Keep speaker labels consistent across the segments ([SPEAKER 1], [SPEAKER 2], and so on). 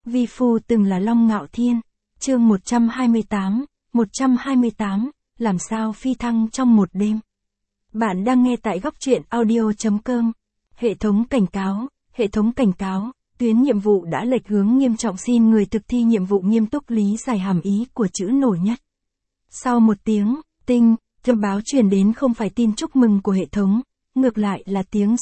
[SPEAKER 1] Vi phu từng là Long Ngạo Thiên. Chương 128, làm sao phi thăng trong một đêm. Bạn đang nghe tại góc truyện audio.com. Hệ thống cảnh cáo, tuyến nhiệm vụ đã lệch hướng nghiêm trọng, xin người thực thi nhiệm vụ nghiêm túc lý giải hàm ý của chữ nổi nhất. Sau một tiếng, thông báo truyền đến không phải tin chúc mừng của hệ thống, ngược lại là tiếng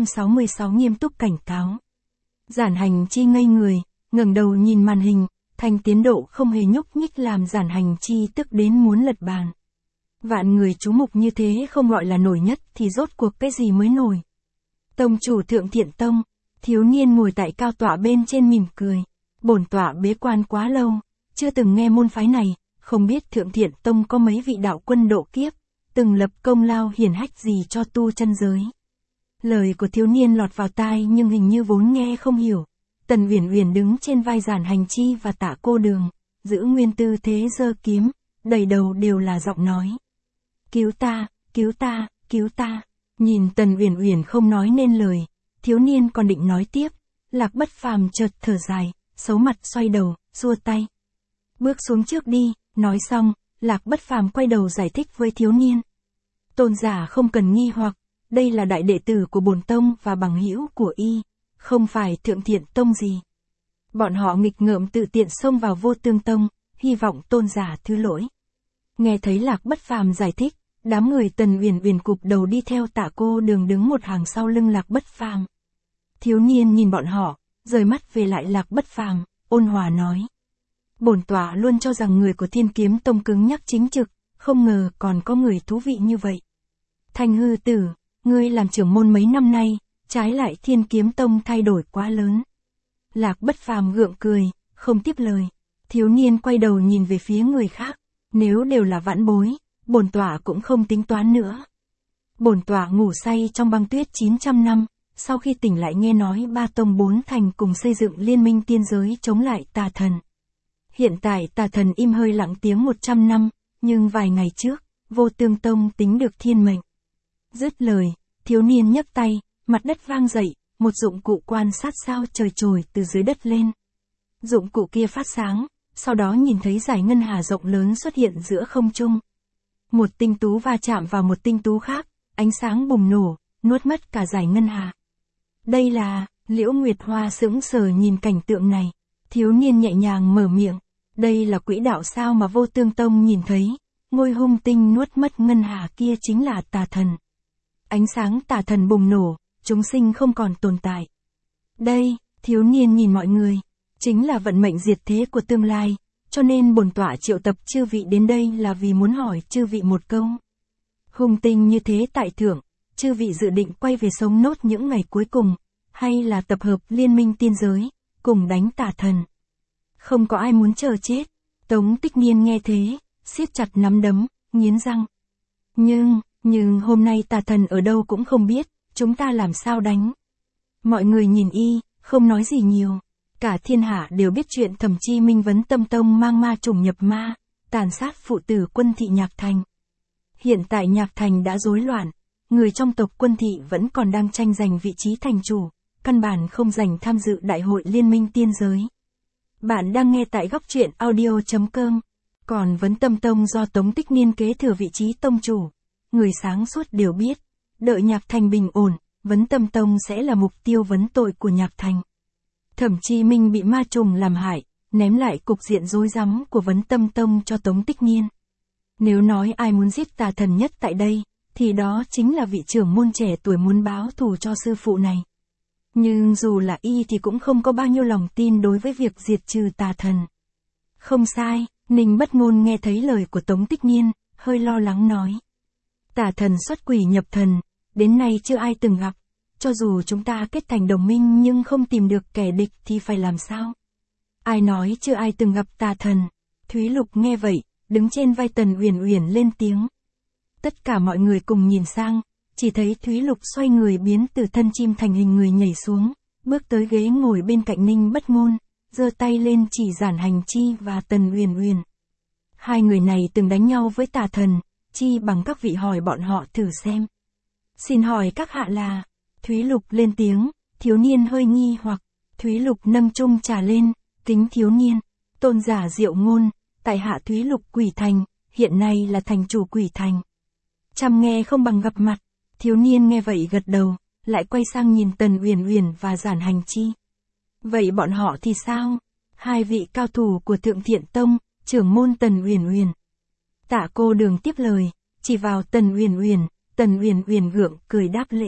[SPEAKER 1] 666 nghiêm túc cảnh cáo. Giản Hành Chi ngây người, ngẩng đầu nhìn màn hình, Thanh tiến độ không hề nhúc nhích làm Giản Hành Chi tức đến muốn lật bàn. Vạn người chú mục như thế không gọi là nổi nhất thì rốt cuộc cái gì mới nổi. Tông chủ Thượng Thiện Tông, thiếu niên ngồi tại cao tọa bên trên mỉm cười. Bổn tọa bế quan quá lâu, chưa từng nghe môn phái này, không biết Thượng Thiện Tông có mấy vị đạo quân độ kiếp, từng lập công lao hiển hách gì cho tu chân giới. Lời của thiếu niên lọt vào tai nhưng hình như vốn nghe không hiểu. Tần Uyển Uyển đứng trên vai Giản Hành Chi và Tạ Cô Đường, giữ nguyên tư thế giơ kiếm, đầy đầu đều là giọng nói. Cứu ta, cứu ta, cứu ta. Nhìn Tần Uyển Uyển không nói nên lời, thiếu niên còn định nói tiếp, Lạc Bất Phàm chợt thở dài, xấu mặt xoay đầu, xua tay. Bước xuống trước đi, nói xong, Lạc Bất Phàm quay đầu giải thích với thiếu niên. Tôn giả không cần nghi hoặc, đây là đại đệ tử của bổn tông và bằng hữu của y, không phải Thượng Thiện Tông gì. Bọn họ nghịch ngợm tự tiện xông vào Vô Tương Tông, hy vọng tôn giả thứ lỗi. Nghe thấy Lạc Bất Phàm giải thích, đám người Tần Uyển Uyển cụp đầu đi theo Tạ Cô Đường đứng một hàng sau lưng Lạc Bất Phàm. Thiếu niên nhìn bọn họ, rời mắt về lại Lạc Bất Phàm, ôn hòa nói. Bổn tọa luôn cho rằng người của Thiên Kiếm Tông cứng nhắc chính trực, không ngờ còn có người thú vị như vậy. Thanh hư tử, ngươi làm trưởng môn mấy năm nay, trái lại Thiên Kiếm Tông thay đổi quá lớn. Lạc Bất Phàm gượng cười, không tiếp lời. Thiếu niên quay đầu nhìn về phía người khác. Nếu đều là vãn bối, bổn tọa cũng không tính toán nữa. Bổn tọa ngủ say trong băng tuyết 900 năm, sau khi tỉnh lại nghe nói ba tông bốn thành cùng xây dựng liên minh tiên giới chống lại tà thần. Hiện tại tà thần im hơi lặng tiếng 100 năm, nhưng vài ngày trước, Vô Tương Tông tính được thiên mệnh. Dứt lời, thiếu niên nhấc tay, mặt đất vang dậy, một dụng cụ quan sát sao trời trồi từ dưới đất lên. Dụng cụ kia phát sáng, sau đó nhìn thấy dải ngân hà rộng lớn xuất hiện giữa không trung. Một tinh tú va chạm vào một tinh tú khác, ánh sáng bùng nổ, nuốt mất cả dải ngân hà. Đây là, Liễu Nguyệt Hoa sững sờ nhìn cảnh tượng này. Thiếu niên nhẹ nhàng mở miệng, đây là quỹ đạo sao mà Vô Tương Tông nhìn thấy, ngôi hung tinh nuốt mất ngân hà kia chính là tà thần. Ánh sáng tà thần bùng nổ, chúng sinh không còn tồn tại. Đây, thiếu niên nhìn mọi người, chính là vận mệnh diệt thế của tương lai, cho nên bổn tọa triệu tập chư vị đến đây là vì muốn hỏi chư vị một câu. Hung tinh như thế tại thượng, chư vị dự định quay về sống nốt những ngày cuối cùng, hay là tập hợp liên minh tiên giới, cùng đánh tà thần. Không có ai muốn chờ chết. Tống Tích Niên nghe thế, siết chặt nắm đấm, nghiến răng. Nhưng hôm nay tà thần ở đâu cũng không biết, chúng ta làm sao đánh. Mọi người nhìn y, không nói gì nhiều. Cả thiên hạ đều biết chuyện Thẩm Chi Minh vấn Tâm Tông mang ma trùng nhập ma, tàn sát phụ tử Quân Thị Nhạc Thành. Hiện tại Nhạc Thành đã rối loạn, người trong tộc Quân Thị vẫn còn đang tranh giành vị trí thành chủ, căn bản không dành tham dự đại hội liên minh tiên giới. Bạn đang nghe tại góc truyện audio.com. Còn vấn Tâm Tông do Tống Tích Niên kế thừa vị trí tông chủ. Người sáng suốt đều biết, đợi Nhạc Thành bình ổn, vấn Tâm Tông sẽ là mục tiêu vấn tội của Nhạc Thành. Thẩm Chi Minh bị ma trùng làm hại, ném lại cục diện rối rắm của vấn Tâm Tông cho Tống Tích Niên. Nếu nói ai muốn giết tà thần nhất tại đây, thì đó chính là vị trưởng môn trẻ tuổi muốn báo thù cho sư phụ này. Nhưng dù là y thì cũng không có bao nhiêu lòng tin đối với việc diệt trừ tà thần. Không sai, Ninh Bất Ngôn nghe thấy lời của Tống Tích Niên, hơi lo lắng nói. Tà thần xuất quỷ nhập thần, đến nay chưa ai từng gặp. Cho dù chúng ta kết thành đồng minh nhưng không tìm được kẻ địch thì phải làm sao? Ai nói chưa ai từng gặp tà thần? Thúy Lục nghe vậy, đứng trên vai Tần Uyển Uyển lên tiếng. Tất cả mọi người cùng nhìn sang, chỉ thấy Thúy Lục xoay người biến từ thân chim thành hình người nhảy xuống, bước tới ghế ngồi bên cạnh Ninh Bất Ngôn, giơ tay lên chỉ Giản Hành Chi và Tần Uyển Uyển. Hai người này từng đánh nhau với tà thần, chi bằng các vị hỏi bọn họ thử xem. Xin hỏi các hạ là... Thúy Lục lên tiếng, thiếu niên hơi nghi hoặc. Thúy Lục nâng chung trà lên, Kính thiếu niên, tôn giả Diệu Ngôn, tại hạ Thúy Lục Quỷ Thành, hiện nay là thành chủ Quỷ Thành. Chăm nghe không bằng gặp mặt, thiếu niên nghe vậy gật đầu, lại quay sang nhìn Tần Uyển Uyển và Giản Hành Chi. Vậy bọn họ thì sao? Hai vị cao thủ của Thượng Thiện Tông, trưởng môn Tần Uyển Uyển. Tạ cô đường tiếp lời, chỉ vào Tần Uyển Uyển gượng cười đáp lễ.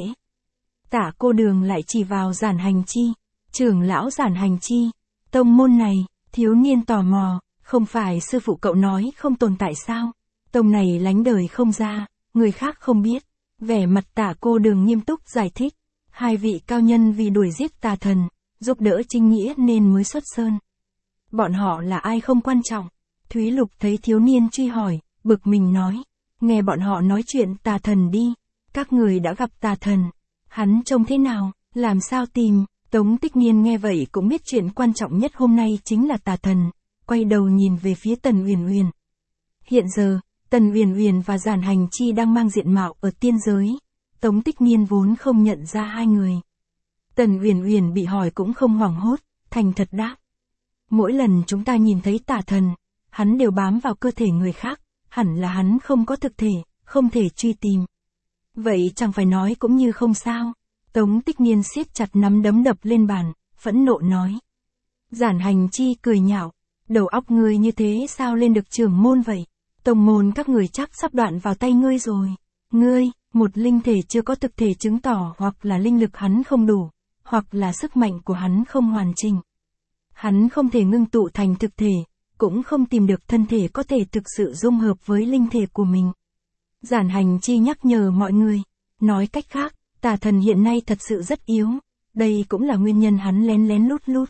[SPEAKER 1] Tạ cô đường lại chỉ vào Giản Hành Chi, trưởng lão Giản Hành Chi, tông môn này, thiếu niên tò mò, không phải sư phụ cậu nói không tồn tại sao? Tông này lánh đời không ra, người khác không biết. Vẻ mặt Tạ cô đường nghiêm túc giải thích, hai vị cao nhân vì đuổi giết tà thần, giúp đỡ chính nghĩa nên mới xuất sơn. Bọn họ là ai không quan trọng. Thúy Lục thấy thiếu niên truy hỏi, bực mình nói, nghe bọn họ nói chuyện tà thần đi, các người đã gặp tà thần, hắn trông thế nào, làm sao tìm. Tống Tích Niên nghe vậy cũng biết chuyện quan trọng nhất hôm nay chính là tà thần, quay đầu nhìn về phía Tần Uyển Uyển. Hiện giờ, Tần Uyển Uyển và Giản Hành Chi đang mang diện mạo ở tiên giới, Tống Tích Niên vốn không nhận ra hai người. Tần Uyển Uyển bị hỏi cũng không hoảng hốt, thành thật đáp. Mỗi lần chúng ta nhìn thấy tà thần, hắn đều bám vào cơ thể người khác, hẳn là hắn không có thực thể, không thể truy tìm. Vậy chẳng phải nói cũng như không sao. Tống Tích Niên siết chặt nắm đấm đập lên bàn, phẫn nộ nói. Giản Hành Chi cười nhạo, đầu óc ngươi như thế sao lên được trưởng môn vậy? Tông môn các người chắc sắp đoạn vào tay ngươi rồi. Ngươi, một linh thể chưa có thực thể chứng tỏ hoặc là linh lực hắn không đủ, hoặc là sức mạnh của hắn không hoàn chỉnh. Hắn không thể ngưng tụ thành thực thể, cũng không tìm được thân thể có thể thực sự dung hợp với linh thể của mình. Giản Hành Chi nhắc nhở mọi người, nói cách khác, tà thần hiện nay thật sự rất yếu, đây cũng là nguyên nhân hắn lén lén lút lút.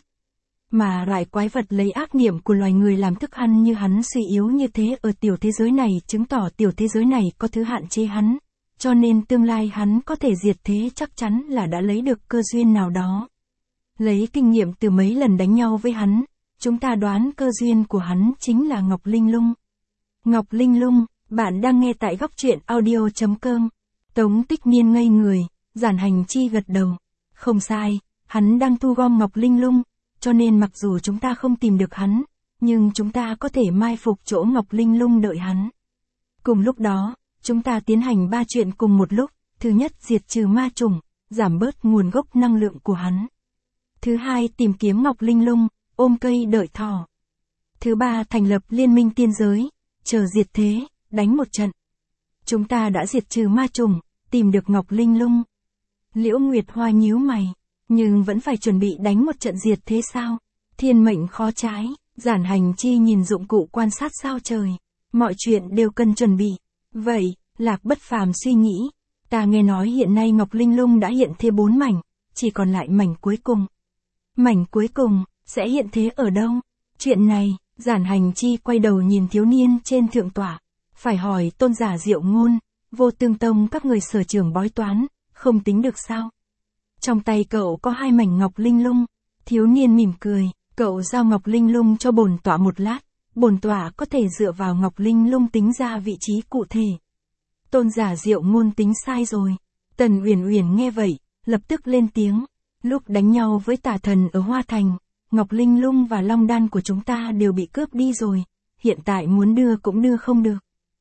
[SPEAKER 1] Mà loại quái vật lấy ác niệm của loài người làm thức ăn như hắn suy yếu như thế ở tiểu thế giới này chứng tỏ tiểu thế giới này có thứ hạn chế hắn, cho nên tương lai hắn có thể diệt thế chắc chắn là đã lấy được cơ duyên nào đó. Lấy kinh nghiệm từ mấy lần đánh nhau với hắn, chúng ta đoán cơ duyên của hắn chính là Ngọc Linh Lung. Ngọc Linh Lung, bạn đang nghe tại góc truyện audio.com. Tống Tích Niên ngây người, Giản Hành Chi gật đầu. Không sai, hắn đang thu gom Ngọc Linh Lung, cho nên mặc dù chúng ta không tìm được hắn, nhưng chúng ta có thể mai phục chỗ Ngọc Linh Lung đợi hắn. Cùng lúc đó, chúng ta tiến hành 3 chuyện cùng một lúc. Thứ nhất, diệt trừ ma trùng, giảm bớt nguồn gốc năng lượng của hắn. Thứ hai, tìm kiếm Ngọc Linh Lung, ôm cây đợi thỏ. Thứ ba, thành lập liên minh tiên giới, chờ diệt thế, đánh một trận. Chúng ta đã diệt trừ ma trùng, tìm được Ngọc Linh Lung. Liễu Nguyệt Hoa nhíu mày, nhưng vẫn phải chuẩn bị đánh một trận diệt thế sao? Thiên mệnh khó trái. Giản Hành Chi nhìn dụng cụ quan sát sao trời. Mọi chuyện đều cần chuẩn bị. Vậy, Lạc Bất Phàm suy nghĩ. Ta nghe nói hiện nay Ngọc Linh Lung đã hiện thế 4 mảnh, chỉ còn lại mảnh cuối cùng. Mảnh cuối cùng, sẽ hiện thế ở đâu? Chuyện này, Giản Hành Chi quay đầu nhìn thiếu niên trên thượng tọa. Phải hỏi tôn giả Diệu Ngôn, Vô Tương Tông các người sở trường bói toán, không tính được sao? Trong tay cậu có 2 mảnh Ngọc Linh Lung. Thiếu niên mỉm cười, cậu giao Ngọc Linh Lung cho bổn tọa một lát, bổn tọa có thể dựa vào Ngọc Linh Lung tính ra vị trí cụ thể. Tôn giả Diệu Ngôn tính sai rồi. Tần Uyển Uyển nghe vậy, lập tức lên tiếng. Lúc đánh nhau với tà thần ở Hoa Thành, Ngọc Linh Lung và Long Đan của chúng ta đều bị cướp đi rồi. Hiện tại muốn đưa cũng đưa không được.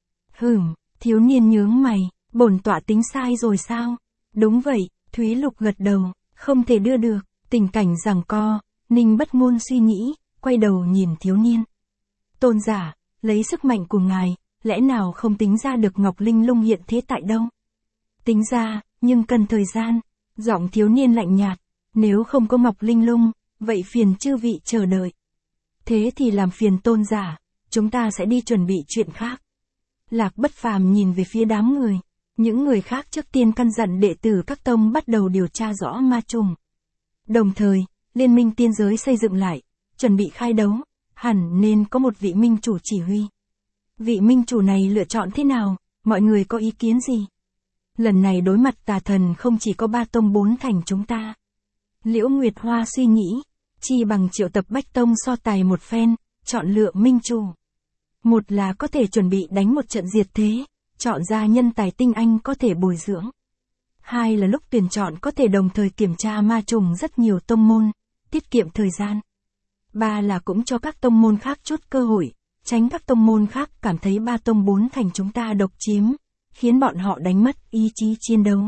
[SPEAKER 1] Thiếu niên nhướng mày, bổn tọa tính sai rồi sao? Đúng vậy, Thúy Lục gật đầu, không thể đưa được. Tình cảnh giằng co, Ninh Bất Ngôn suy nghĩ, quay đầu nhìn thiếu niên. Tôn giả, lấy sức mạnh của ngài, lẽ nào không tính ra được Ngọc Linh Lung hiện thế tại đâu? Tính ra, nhưng cần thời gian. Giọng thiếu niên lạnh nhạt, nếu không có Ngọc Linh Lung, vậy phiền chư vị chờ đợi. Thế thì làm phiền tôn giả, chúng ta sẽ đi chuẩn bị chuyện khác. Lạc Bất Phàm nhìn về phía đám người. Những người khác trước tiên căn dặn đệ tử các tông bắt đầu điều tra rõ ma trùng. Đồng thời, liên minh tiên giới xây dựng lại, chuẩn bị khai đấu, hẳn nên có một vị minh chủ chỉ huy. Vị minh chủ này lựa chọn thế nào, mọi người có ý kiến gì? Lần này đối mặt tà thần không chỉ có 3 tông 4 thành chúng ta. Liễu Nguyệt Hoa suy nghĩ, chi bằng triệu tập Bách Tông so tài một phen, chọn lựa minh chủ. Một là có thể chuẩn bị đánh một trận diệt thế, chọn ra nhân tài tinh anh có thể bồi dưỡng. Hai là lúc tuyển chọn có thể đồng thời kiểm tra ma trùng rất nhiều tông môn, tiết kiệm thời gian. Ba là cũng cho các tông môn khác chút cơ hội, tránh các tông môn khác cảm thấy ba tông bốn thành chúng ta độc chiếm, khiến bọn họ đánh mất ý chí chiến đấu.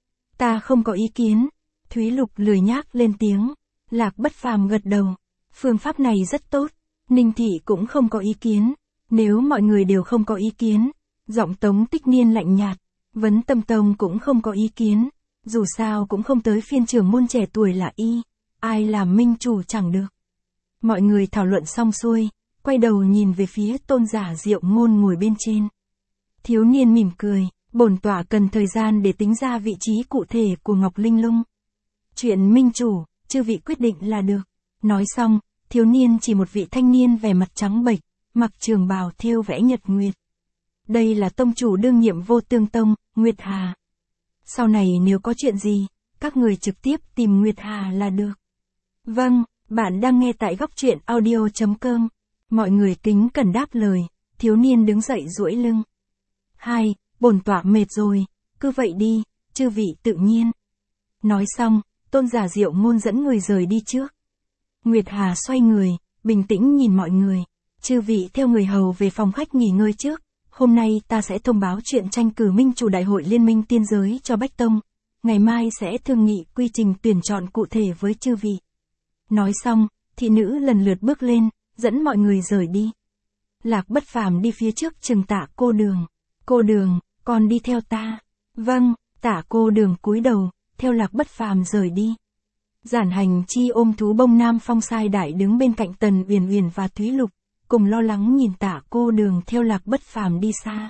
[SPEAKER 1] Ta không có ý kiến. Thúy Lục lười nhác lên tiếng. Lạc Bất Phàm gật đầu. Phương pháp này rất tốt. Ninh Thị cũng không có ý kiến. Nếu mọi người đều không có ý kiến, giọng Tống Tích Niên lạnh nhạt. Vấn Tâm Tông cũng không có ý kiến. Dù sao cũng không tới phiên trưởng môn trẻ tuổi là y. Ai làm minh chủ chẳng được. Mọi người thảo luận xong xuôi, quay đầu nhìn về phía Tôn Giả Diệu Ngôn ngồi bên trên. Thiếu niên mỉm cười, bổn tọa cần thời gian để tính ra vị trí cụ thể của Ngọc Linh Lung. Chuyện minh chủ, chư vị quyết định là được. Nói xong, thiếu niên chỉ một vị thanh niên vẻ mặt trắng bệch, mặc trường bào thêu vẽ nhật nguyệt. Đây là tông chủ đương nhiệm Vô Tương Tông, Nguyệt Hà. Sau này nếu có chuyện gì, các người trực tiếp tìm Nguyệt Hà là được. Vâng, bạn đang nghe tại góc truyện audio.com. Mọi người kính cẩn đáp lời, thiếu niên đứng dậy duỗi lưng. Hai, bổn tọa mệt rồi, cứ vậy đi, chư vị tự nhiên. Nói xong, Tôn Giả Diệu Ngôn dẫn người rời đi trước. Nguyệt Hà xoay người, bình tĩnh nhìn mọi người. Chư vị theo người hầu về phòng khách nghỉ ngơi trước. Hôm nay ta sẽ thông báo chuyện tranh cử minh chủ đại hội liên minh tiên giới cho Bách Tông. Ngày mai sẽ thương nghị quy trình tuyển chọn cụ thể với chư vị. Nói xong, thị nữ lần lượt bước lên, dẫn mọi người rời đi. Lạc Bất Phàm đi phía trước chừng Tạ Cô Đường. Cô Đường, con đi theo ta. Vâng, Tạ Cô Đường cúi đầu, theo Lạc Bất Phàm rời đi. Giản Hành Chi ôm thú bông Nam Phong sai đại đứng bên cạnh Tần Uyển Uyển và Thúy Lục, cùng lo lắng nhìn Tạ Cô Đường theo Lạc Bất Phàm đi xa.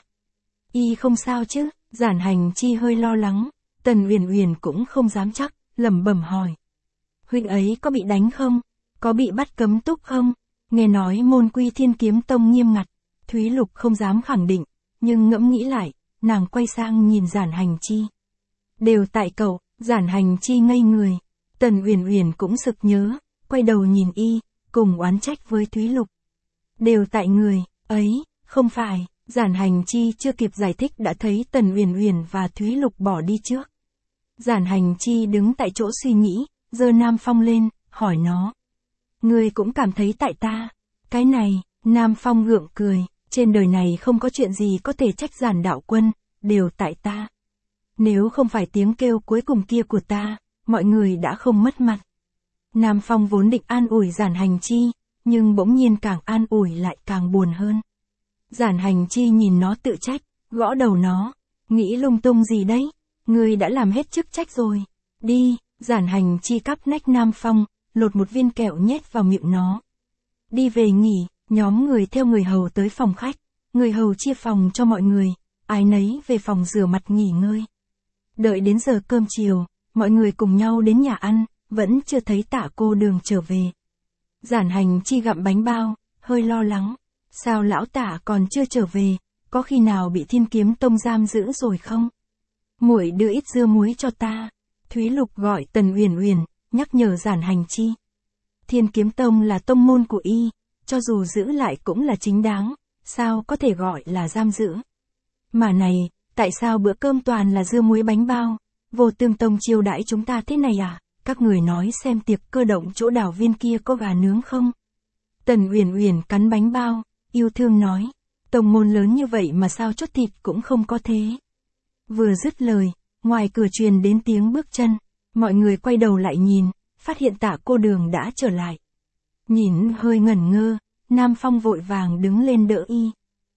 [SPEAKER 1] Y không sao chứ? Giản Hành Chi hơi lo lắng, Tần Uyển Uyển cũng không dám chắc, lẩm bẩm hỏi. Huynh ấy có bị đánh không? Có bị bắt cấm túc không? Nghe nói môn quy Thiên Kiếm Tông nghiêm ngặt. Thúy Lục không dám khẳng định, nhưng ngẫm nghĩ lại, nàng quay sang nhìn Giản Hành Chi. Đều tại cậu. Giản Hành Chi ngây người. Tần Uyển Uyển cũng sực nhớ, quay đầu nhìn y, cùng oán trách với Thúy Lục. Đều tại người ấy, không phải. Giản Hành Chi chưa kịp giải thích đã thấy Tần Uyển Uyển và Thúy Lục bỏ đi trước. Giản Hành Chi đứng tại chỗ suy nghĩ, giơ Nam Phong lên, hỏi nó. Ngươi cũng cảm thấy tại ta? Cái này, Nam Phong gượng cười, trên đời này không có chuyện gì có thể trách Giản đạo quân, đều tại ta. Nếu không phải tiếng kêu cuối cùng kia của ta, mọi người đã không mất mặt. Nam Phong vốn định an ủi Giản Hành Chi, nhưng bỗng nhiên càng an ủi lại càng buồn hơn. Giản Hành Chi nhìn nó tự trách, gõ đầu nó. Nghĩ lung tung gì đấy? Ngươi đã làm hết chức trách rồi. Đi. Giản Hành Chi cắp nách Nam Phong, lột một viên kẹo nhét vào miệng nó. Đi về nghỉ, nhóm người theo người hầu tới phòng khách. Người hầu chia phòng cho mọi người, ai nấy về phòng rửa mặt nghỉ ngơi. Đợi đến giờ cơm chiều, mọi người cùng nhau đến nhà ăn, vẫn chưa thấy Tạ Cô Đường trở về. Giản Hành Chi gặm bánh bao, hơi lo lắng. Sao lão Tạ còn chưa trở về, có khi nào bị Thiên Kiếm Tông giam giữ rồi không? Muội đưa ít dưa muối cho ta. Thúy Lục gọi Tần Uyển Uyển, nhắc nhở Giản Hành Chi. Thiên Kiếm Tông là tông môn của y, cho dù giữ lại cũng là chính đáng, sao có thể gọi là giam giữ. Mà này, tại sao bữa cơm toàn là dưa muối bánh bao? Vô Tương Tông chiêu đãi chúng ta thế này à? Các người nói xem tiệc cơ động chỗ đảo viên kia có gà nướng không? Tần Uyển Uyển cắn bánh bao, yêu thương nói. Tông môn lớn như vậy mà sao chút thịt cũng không có thế. Vừa dứt lời, ngoài cửa truyền đến tiếng bước chân. Mọi người quay đầu lại nhìn, phát hiện Tạ Cô Đường đã trở lại. Nhìn hơi ngẩn ngơ, Nam Phong vội vàng đứng lên đỡ y.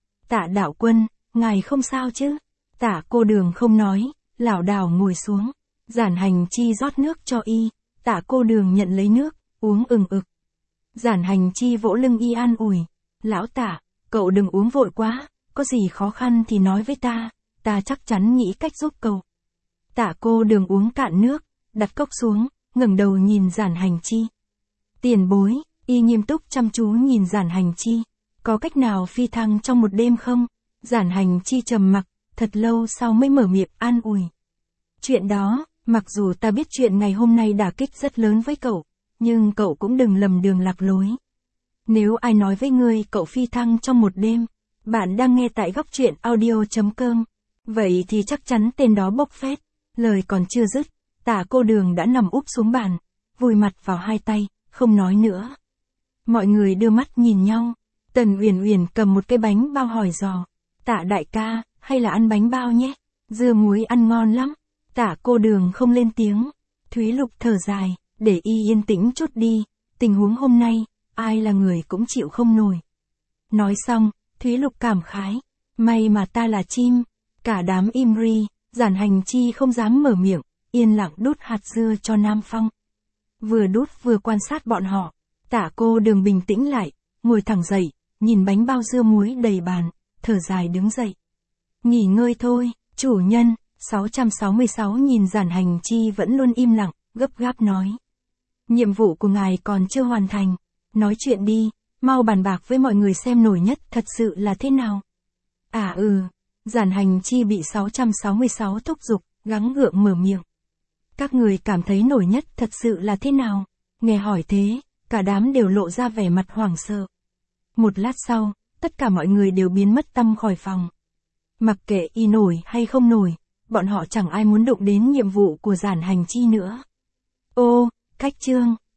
[SPEAKER 1] Tạ đạo quân, ngài không sao chứ? Tạ Cô Đường không nói, lảo đảo ngồi xuống. Giản Hành Chi rót nước cho y, Tạ Cô Đường nhận lấy nước, uống ừng ực. Giản Hành Chi vỗ lưng y an ủi. Lão Tạ, cậu đừng uống vội quá, có gì khó khăn thì nói với ta chắc chắn nghĩ cách giúp cậu. Tạ Cô Đường uống cạn nước, đặt cốc xuống, ngẩng đầu nhìn Giản Hành Chi. Tiền bối, y nghiêm túc chăm chú nhìn Giản Hành Chi. Có cách nào phi thăng trong một đêm không? Giản Hành Chi trầm mặc, thật lâu sau mới mở miệng an ủi. Chuyện đó, mặc dù ta biết chuyện ngày hôm nay đả kích rất lớn với cậu, nhưng cậu cũng đừng lầm đường lạc lối. Nếu ai nói với ngươi cậu phi thăng trong một đêm, bạn đang nghe tại góc truyện audio.com, vậy thì chắc chắn tên đó bốc phét. Lời còn chưa dứt, Tạ Cô Đường đã nằm úp xuống bàn, vùi mặt vào hai tay, không nói nữa. Mọi người đưa mắt nhìn nhau. Tần Uyển Uyển cầm một cái bánh bao hỏi dò. Tạ đại ca, hay là ăn bánh bao nhé? Dưa muối ăn ngon lắm. Tạ cô Đường không lên tiếng. Thúy Lục thở dài, để y yên tĩnh chút đi. Tình huống hôm nay, ai là người cũng chịu không nổi. Nói xong, Thúy Lục cảm khái. May mà ta là chim. Cả đám im ri, Giản Hành Chi không dám mở miệng, yên lặng đút hạt dưa cho Nam Phong. Vừa đút vừa quan sát bọn họ. Tạ cô Đường bình tĩnh lại, ngồi thẳng dậy, nhìn bánh bao dưa muối đầy bàn, thở dài đứng dậy. Nghỉ ngơi thôi, chủ nhân. 666 nhìn Giản Hành Chi vẫn luôn im lặng, gấp gáp nói. Nhiệm vụ của ngài còn chưa hoàn thành. Nói chuyện đi, mau bàn bạc với mọi người xem nổi nhất thật sự là thế nào. Giản Hành Chi bị 666 thúc giục, gắng gượng mở miệng. Các người cảm thấy nổi nhất thật sự là thế nào? Nghe hỏi thế, cả đám đều lộ ra vẻ mặt hoảng sợ. Một lát sau, tất cả mọi người đều biến mất tăm khỏi phòng. Mặc kệ y nổi hay không nổi, bọn họ chẳng ai muốn đụng đến nhiệm vụ của Giản Hành Chi nữa. Ô, cách chương.